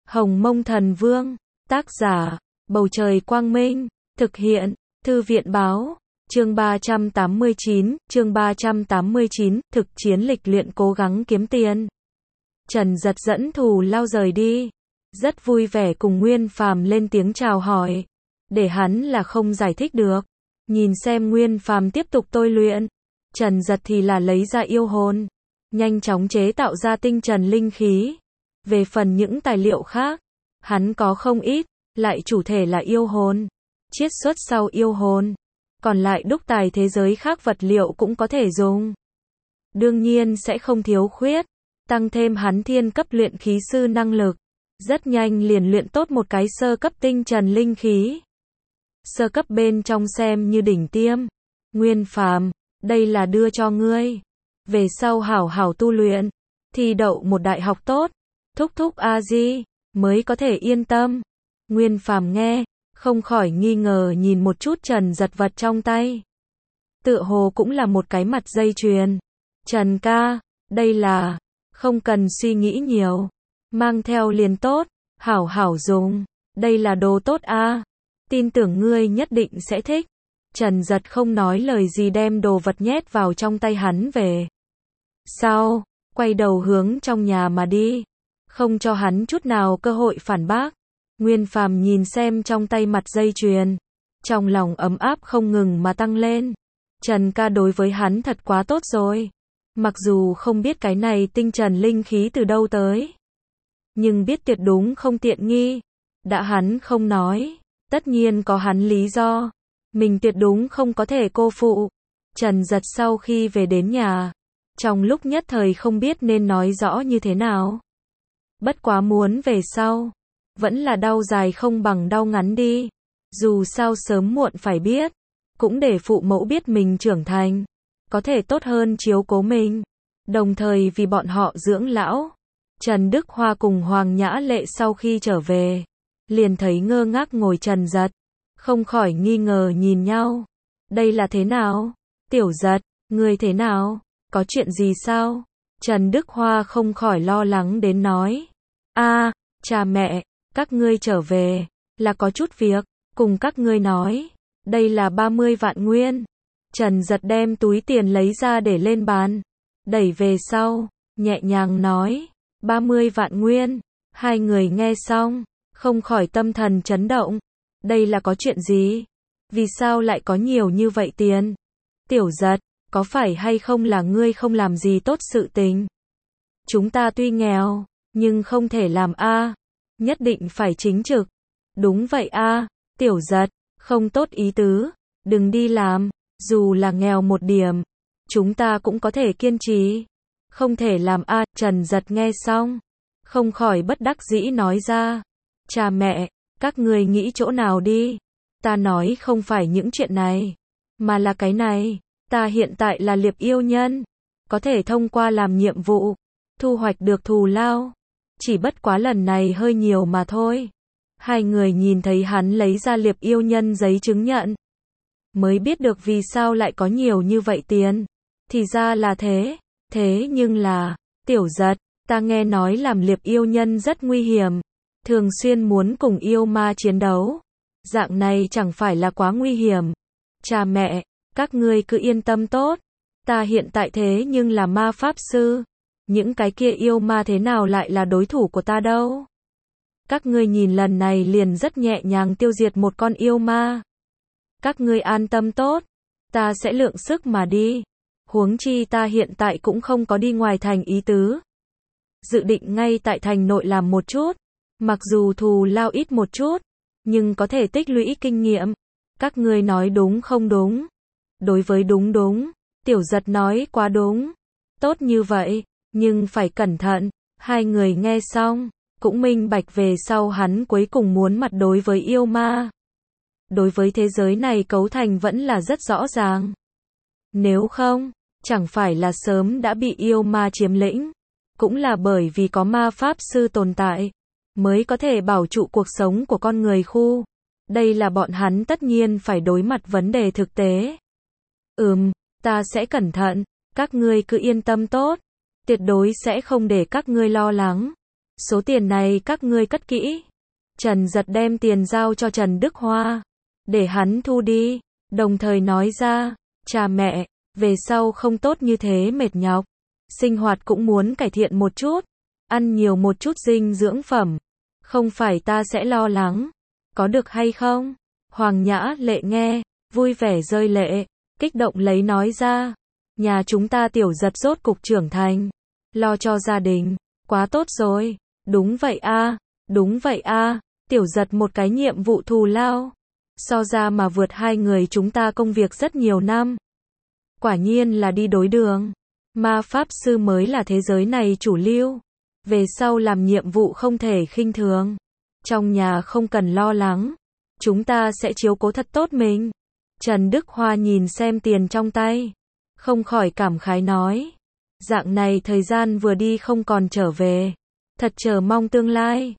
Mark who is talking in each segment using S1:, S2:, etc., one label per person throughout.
S1: Hồng Mông Thần Vương, tác giả, Bầu Trời Quang Minh, thực hiện, Thư viện Báo, chương 389, thực chiến lịch luyện cố gắng kiếm tiền. Trần Giật dẫn Thù Lao rời đi, rất vui vẻ cùng Nguyên Phàm lên tiếng chào hỏi, để hắn là không giải thích được. Nhìn xem Nguyên Phàm tiếp tục tôi luyện, Trần Giật thì là lấy ra yêu hồn, nhanh chóng chế tạo ra tinh trần linh khí. Về phần những tài liệu khác, hắn có không ít, lại chủ thể là yêu hồn, chiết xuất sau yêu hồn, còn lại đúc tài thế giới khác vật liệu cũng có thể dùng. Đương nhiên sẽ không thiếu khuyết, tăng thêm hắn thiên cấp luyện khí sư năng lực, rất nhanh liền luyện tốt một cái sơ cấp tinh trần linh khí. Sơ cấp bên trong xem như đỉnh tiêm. Nguyên Phàm, đây là đưa cho ngươi, về sau hảo hảo tu luyện, thi đậu một đại học tốt, thúc thúc a di mới có thể yên tâm. Nguyên Phàm nghe, không khỏi nghi ngờ nhìn một chút Trần Giật vật trong tay. Tựa hồ cũng là một cái mặt dây chuyền. Trần ca, đây là, không cần suy nghĩ nhiều, mang theo liền tốt, hảo hảo dùng, đây là đồ tốt a, tin tưởng ngươi nhất định sẽ thích. Trần Giật không nói lời gì đem đồ vật nhét vào trong tay hắn về. Sau, quay đầu hướng trong nhà mà đi, không cho hắn chút nào cơ hội phản bác. Nguyên Phàm nhìn xem trong tay mặt dây chuyền, trong lòng ấm áp không ngừng mà tăng lên. Trần ca đối với hắn thật quá tốt rồi. Mặc dù không biết cái này tinh trần linh khí từ đâu tới, nhưng biết tuyệt đúng không tiện nghi. Đã hắn không nói, tất nhiên có hắn lý do, mình tuyệt đúng không có thể cô phụ. Trần Giật sau khi về đến nhà, trong lúc nhất thời không biết nên nói rõ như thế nào. Bất quá muốn về sau, vẫn là đau dài không bằng đau ngắn đi. Dù sao sớm muộn phải biết, cũng để phụ mẫu biết mình trưởng thành, có thể tốt hơn chiếu cố mình, đồng thời vì bọn họ dưỡng lão. Trần Đức Hoa cùng Hoàng Nhã Lệ sau khi trở về, liền thấy ngơ ngác ngồi Trần Giật, không khỏi nghi ngờ nhìn nhau. Đây là thế nào? Tiểu Giật, ngươi thế nào? Có chuyện gì sao? Trần Đức Hoa không khỏi lo lắng đến nói. Cha mẹ, các ngươi trở về, là có chút việc, cùng các ngươi nói. Đây là 30 vạn nguyên. Trần Giật đem túi tiền lấy ra để lên bàn, đẩy về sau, nhẹ nhàng nói. 30 vạn nguyên. Hai người nghe xong, không khỏi tâm thần chấn động. Đây là có chuyện gì? Vì sao lại có nhiều như vậy tiền? Tiểu Giật, có phải hay không là ngươi không làm gì tốt sự tình? Chúng ta tuy nghèo, nhưng không thể làm nhất định phải chính trực. Đúng vậy Tiểu Giật, không tốt ý tứ, đừng đi làm, dù là nghèo một điểm, chúng ta cũng có thể kiên trì. Không thể làm Trần Giật nghe xong, không khỏi bất đắc dĩ nói ra. Cha mẹ, các ngươi nghĩ chỗ nào đi. Ta nói không phải những chuyện này, mà là cái này. Ta hiện tại là liệp yêu nhân, có thể thông qua làm nhiệm vụ, thu hoạch được thù lao. Chỉ bất quá lần này hơi nhiều mà thôi. Hai người nhìn thấy hắn lấy ra liệp yêu nhân giấy chứng nhận, mới biết được vì sao lại có nhiều như vậy tiền. Thì ra là thế. Thế nhưng là, Tiểu Giật, ta nghe nói làm liệp yêu nhân rất nguy hiểm, thường xuyên muốn cùng yêu ma chiến đấu. Dạng này chẳng phải là quá nguy hiểm. Cha mẹ, các ngươi cứ yên tâm tốt. Ta hiện tại thế nhưng là ma pháp sư. Những cái kia yêu ma thế nào lại là đối thủ của ta đâu. Các ngươi nhìn lần này liền rất nhẹ nhàng tiêu diệt một con yêu ma. Các ngươi an tâm tốt, ta sẽ lượng sức mà đi. Huống chi ta hiện tại cũng không có đi ngoài thành ý tứ. Dự định ngay tại thành nội làm một chút. Mặc dù thù lao ít một chút, nhưng có thể tích lũy kinh nghiệm. Các ngươi nói đúng không đúng? Đối với đúng, Tiểu Giật nói quá đúng. Tốt như vậy, nhưng phải cẩn thận. Hai người nghe xong, cũng minh bạch về sau hắn cuối cùng muốn mặt đối với yêu ma. Đối với thế giới này cấu thành vẫn là rất rõ ràng. Nếu không, chẳng phải là sớm đã bị yêu ma chiếm lĩnh. Cũng là bởi vì có ma pháp sư tồn tại, mới có thể bảo trụ cuộc sống của con người khu. Đây là bọn hắn tất nhiên phải đối mặt vấn đề thực tế. Ta sẽ cẩn thận, các ngươi cứ yên tâm tốt. Tuyệt đối sẽ không để các ngươi lo lắng. Số tiền này các ngươi cất kỹ. Trần Giật đem tiền giao cho Trần Đức Hoa, để hắn thu đi, đồng thời nói ra, cha mẹ, về sau không tốt như thế mệt nhọc, sinh hoạt cũng muốn cải thiện một chút, ăn nhiều một chút dinh dưỡng phẩm, không phải ta sẽ lo lắng, có được hay không? Hoàng Nhã Lệ nghe, vui vẻ rơi lệ, kích động lấy nói ra, nhà chúng ta Tiểu Giật rốt cục trưởng thành, lo cho gia đình, quá tốt rồi, đúng vậy a, đúng vậy a, Tiểu Giật một cái nhiệm vụ thù lao, so ra mà vượt hai người chúng ta công việc rất nhiều năm. Quả nhiên là đi đối đường, ma pháp sư mới là thế giới này chủ lưu, về sau làm nhiệm vụ không thể khinh thường, trong nhà không cần lo lắng, chúng ta sẽ chiếu cố thật tốt mình. Trần Đức Hoa nhìn xem tiền trong tay, không khỏi cảm khái nói, dạng này thời gian vừa đi không còn trở về, thật chờ mong tương lai.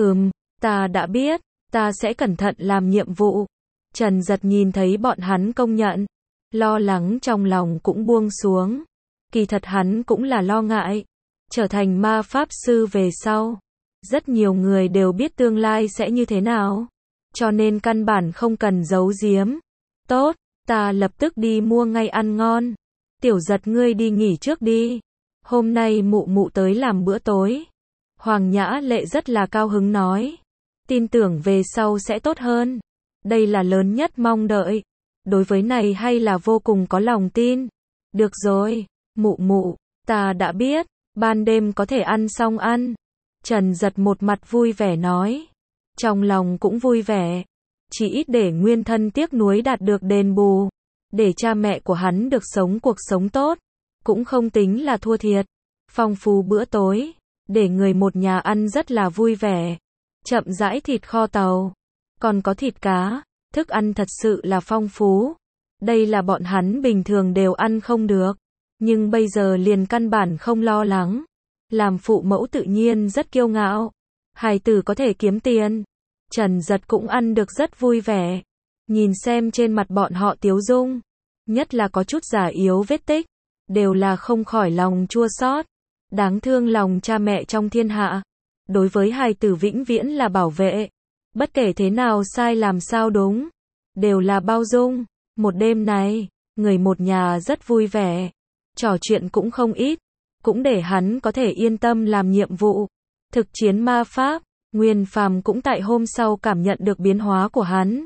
S1: Ta đã biết, ta sẽ cẩn thận làm nhiệm vụ. Trần Giật nhìn thấy bọn hắn công nhận, lo lắng trong lòng cũng buông xuống. Kỳ thật hắn cũng là lo ngại, trở thành ma pháp sư về sau, rất nhiều người đều biết tương lai sẽ như thế nào, cho nên căn bản không cần giấu giếm. Tốt, ta lập tức đi mua ngay ăn ngon. Tiểu Giật ngươi đi nghỉ trước đi, hôm nay mụ mụ tới làm bữa tối. Hoàng Nhã Lệ rất là cao hứng nói, tin tưởng về sau sẽ tốt hơn, đây là lớn nhất mong đợi, đối với này hay là vô cùng có lòng tin. Được rồi, mụ mụ, ta đã biết, ban đêm có thể ăn xong ăn. Trần Giật một mặt vui vẻ nói, trong lòng cũng vui vẻ, chỉ ít để nguyên thân tiếc nuối đạt được đền bù, để cha mẹ của hắn được sống cuộc sống tốt, cũng không tính là thua thiệt. Phong phú bữa tối, để người một nhà ăn rất là vui vẻ, chậm rãi thịt kho tàu, còn có thịt cá, thức ăn thật sự là phong phú. Đây là bọn hắn bình thường đều ăn không được, nhưng bây giờ liền căn bản không lo lắng. Làm phụ mẫu tự nhiên rất kiêu ngạo, hài tử có thể kiếm tiền. Trần Giật cũng ăn được rất vui vẻ, nhìn xem trên mặt bọn họ tiếu dung, nhất là có chút già yếu vết tích, đều là không khỏi lòng chua xót. Đáng thương lòng cha mẹ trong thiên hạ, đối với hài tử vĩnh viễn là bảo vệ, bất kể thế nào sai làm sao đúng, đều là bao dung. Một đêm này, người một nhà rất vui vẻ, trò chuyện cũng không ít, cũng để hắn có thể yên tâm làm nhiệm vụ. Thực chiến ma pháp, Nguyên Phàm cũng tại hôm sau cảm nhận được biến hóa của hắn.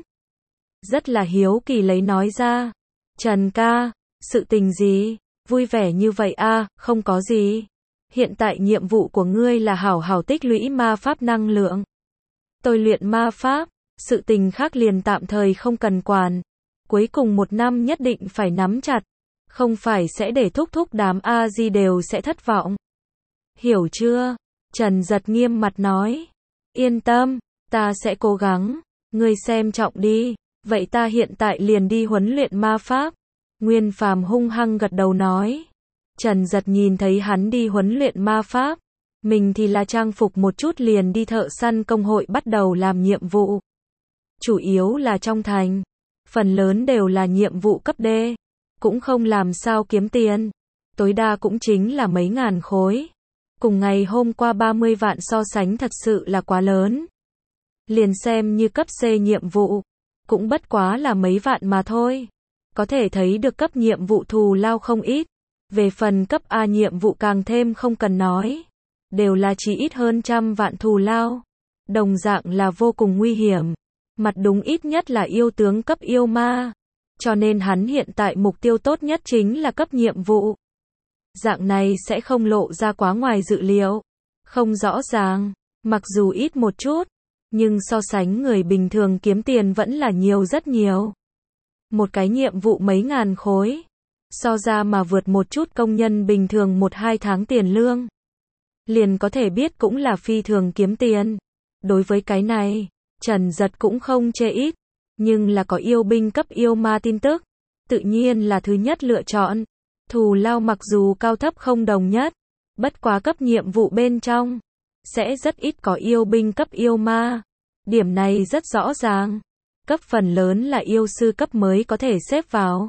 S1: Rất là hiếu kỳ lấy nói ra, Trần ca, sự tình gì, vui vẻ như vậy a? Không có gì. Hiện tại nhiệm vụ của ngươi là hảo hảo tích lũy ma pháp năng lượng. Tôi luyện ma pháp, sự tình khác liền tạm thời không cần quản. Cuối cùng một năm nhất định phải nắm chặt, không phải sẽ để thúc thúc đám A-di đều sẽ thất vọng. Hiểu chưa? Trần Giật nghiêm mặt nói. Yên tâm, ta sẽ cố gắng, ngươi xem trọng đi, vậy ta hiện tại liền đi huấn luyện ma pháp. Nguyên Phàm hung hăng gật đầu nói. Trần Giật nhìn thấy hắn đi huấn luyện ma pháp, mình thì là trang phục một chút liền đi thợ săn công hội bắt đầu làm nhiệm vụ. Chủ yếu là trong thành, phần lớn đều là nhiệm vụ cấp D, cũng không làm sao kiếm tiền, tối đa cũng chính là mấy ngàn khối. Cùng ngày hôm qua 30 vạn so sánh thật sự là quá lớn. Liền xem như cấp C nhiệm vụ, cũng bất quá là mấy vạn mà thôi. Có thể thấy được cấp nhiệm vụ thù lao không ít. Về phần cấp A nhiệm vụ càng thêm không cần nói, đều là chỉ ít hơn 100 vạn thù lao. Đồng dạng là vô cùng nguy hiểm. Mặt đúng ít nhất là yêu tướng cấp yêu ma. Cho nên hắn hiện tại mục tiêu tốt nhất chính là cấp nhiệm vụ. Dạng này sẽ không lộ ra quá ngoài dự liệu. Không rõ ràng, mặc dù ít một chút, nhưng so sánh người bình thường kiếm tiền vẫn là nhiều rất nhiều. Một cái nhiệm vụ mấy ngàn khối, so ra mà vượt một chút công nhân bình thường 1-2 tháng tiền lương. Liền có thể biết cũng là phi thường kiếm tiền. Đối với cái này, Trần Giật cũng không chê ít, nhưng là có yêu binh cấp yêu ma tin tức, tự nhiên là thứ nhất lựa chọn. Thù lao mặc dù cao thấp không đồng nhất, bất quá cấp nhiệm vụ bên trong, sẽ rất ít có yêu binh cấp yêu ma. Điểm này rất rõ ràng, cấp phần lớn là yêu sư cấp mới có thể xếp vào.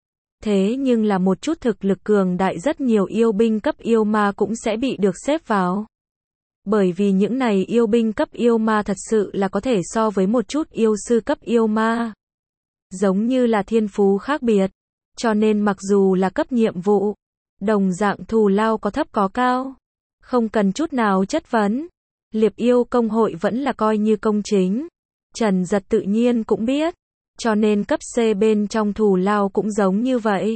S1: Thế nhưng là một chút thực lực cường đại rất nhiều yêu binh cấp yêu ma cũng sẽ bị được xếp vào. Bởi vì những này yêu binh cấp yêu ma thật sự là có thể so với một chút yêu sư cấp yêu ma. Giống như là thiên phú khác biệt. Cho nên mặc dù là cấp nhiệm vụ, đồng dạng thù lao có thấp có cao. Không cần chút nào chất vấn. Liệp yêu công hội vẫn là coi như công chính. Trần Giật tự nhiên cũng biết. Cho nên cấp C bên trong thù lao cũng giống như vậy.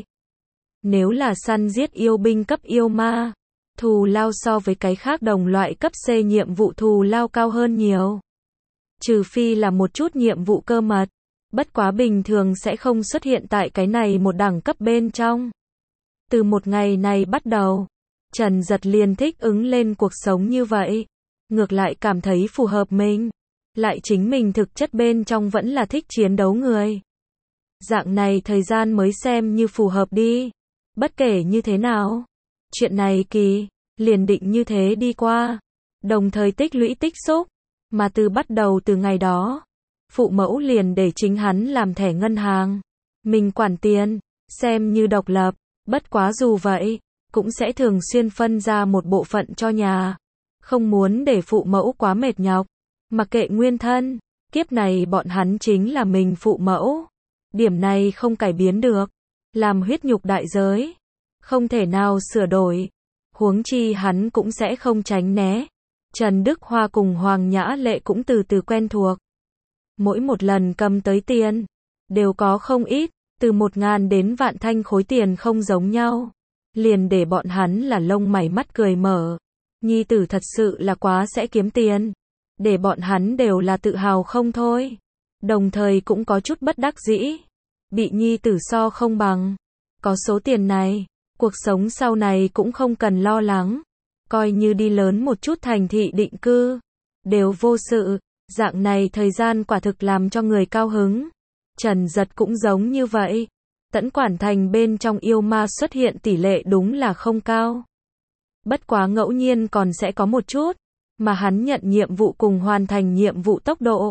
S1: Nếu là săn giết yêu binh cấp yêu ma, thù lao so với cái khác đồng loại cấp C nhiệm vụ thù lao cao hơn nhiều. Trừ phi là một chút nhiệm vụ cơ mật. Bất quá bình thường sẽ không xuất hiện tại cái này một đẳng cấp bên trong. Từ một ngày này bắt đầu, Trần Giật liền thích ứng lên cuộc sống như vậy. Ngược lại cảm thấy phù hợp mình. Lại chính mình thực chất bên trong vẫn là thích chiến đấu người. Dạng này thời gian mới xem như phù hợp đi. Bất kể như thế nào, chuyện này kỳ, liền định như thế đi qua. Đồng thời tích lũy tích xúc. Mà từ bắt đầu từ ngày đó, phụ mẫu liền để chính hắn làm thẻ ngân hàng. Mình quản tiền, xem như độc lập. Bất quá dù vậy, cũng sẽ thường xuyên phân ra một bộ phận cho nhà. Không muốn để phụ mẫu quá mệt nhọc. Mặc kệ nguyên thân, kiếp này bọn hắn chính là mình phụ mẫu. Điểm này không cải biến được. Làm huyết nhục đại giới, không thể nào sửa đổi. Huống chi hắn cũng sẽ không tránh né. Trần Đức Hoa cùng Hoàng Nhã Lệ cũng từ từ quen thuộc. Mỗi một lần cầm tới tiền, đều có không ít, từ 1.000 đến vạn thanh khối tiền không giống nhau. Liền để bọn hắn là lông mày mắt cười mở. Nhi tử thật sự là quá sẽ kiếm tiền. Để bọn hắn đều là tự hào không thôi. Đồng thời cũng có chút bất đắc dĩ. Bị nhi tử so không bằng. Có số tiền này, cuộc sống sau này cũng không cần lo lắng. Coi như đi lớn một chút thành thị định cư, đều vô sự. Dạng này thời gian quả thực làm cho người cao hứng. Trần Giật cũng giống như vậy. Tẫn Quản Thành bên trong yêu ma xuất hiện tỷ lệ đúng là không cao. Bất quá ngẫu nhiên còn sẽ có một chút. Mà hắn nhận nhiệm vụ cùng hoàn thành nhiệm vụ tốc độ.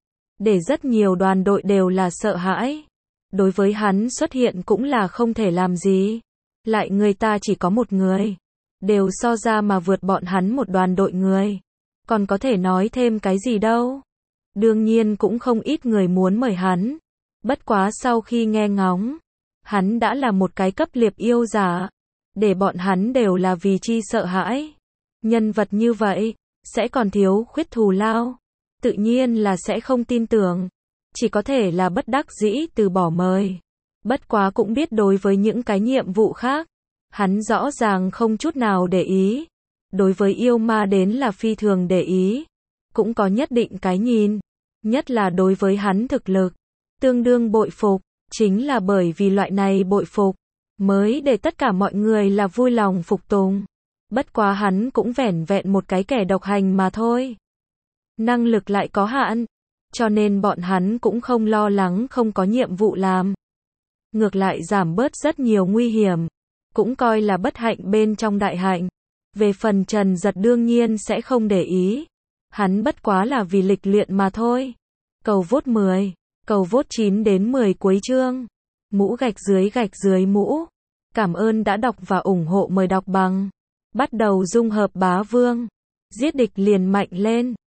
S1: Để rất nhiều đoàn đội đều là sợ hãi. Đối với hắn xuất hiện cũng là không thể làm gì. Lại người ta chỉ có một người. Đều so ra mà vượt bọn hắn một đoàn đội người. Còn có thể nói thêm cái gì đâu. Đương nhiên cũng không ít người muốn mời hắn. Bất quá sau khi nghe ngóng, hắn đã là một cái cấp liệp yêu giả. Để bọn hắn đều là vì chi sợ hãi. Nhân vật như vậy, sẽ còn thiếu khuyết thù lao. Tự nhiên là sẽ không tin tưởng. Chỉ có thể là bất đắc dĩ từ bỏ mời. Bất quá cũng biết đối với những cái nhiệm vụ khác, hắn rõ ràng không chút nào để ý. Đối với yêu ma đến là phi thường để ý. Cũng có nhất định cái nhìn. Nhất là đối với hắn thực lực. Tương đương bội phục. Chính là bởi vì loại này bội phục, mới để tất cả mọi người là vui lòng phục tùng. Bất quá hắn cũng vẻn vẹn một cái kẻ độc hành mà thôi. Năng lực lại có hạn. Cho nên bọn hắn cũng không lo lắng không có nhiệm vụ làm. Ngược lại giảm bớt rất nhiều nguy hiểm. Cũng coi là bất hạnh bên trong đại hạnh. Về phần Trần Giật đương nhiên sẽ không để ý. Hắn bất quá là vì lịch luyện mà thôi. Cầu vote 10. Cầu vote 9 đến 10 cuối chương. Mũ gạch dưới mũ. Cảm ơn đã đọc và ủng hộ, mời đọc bằng. Bắt đầu dung hợp bá vương. Giết địch liền mạnh lên.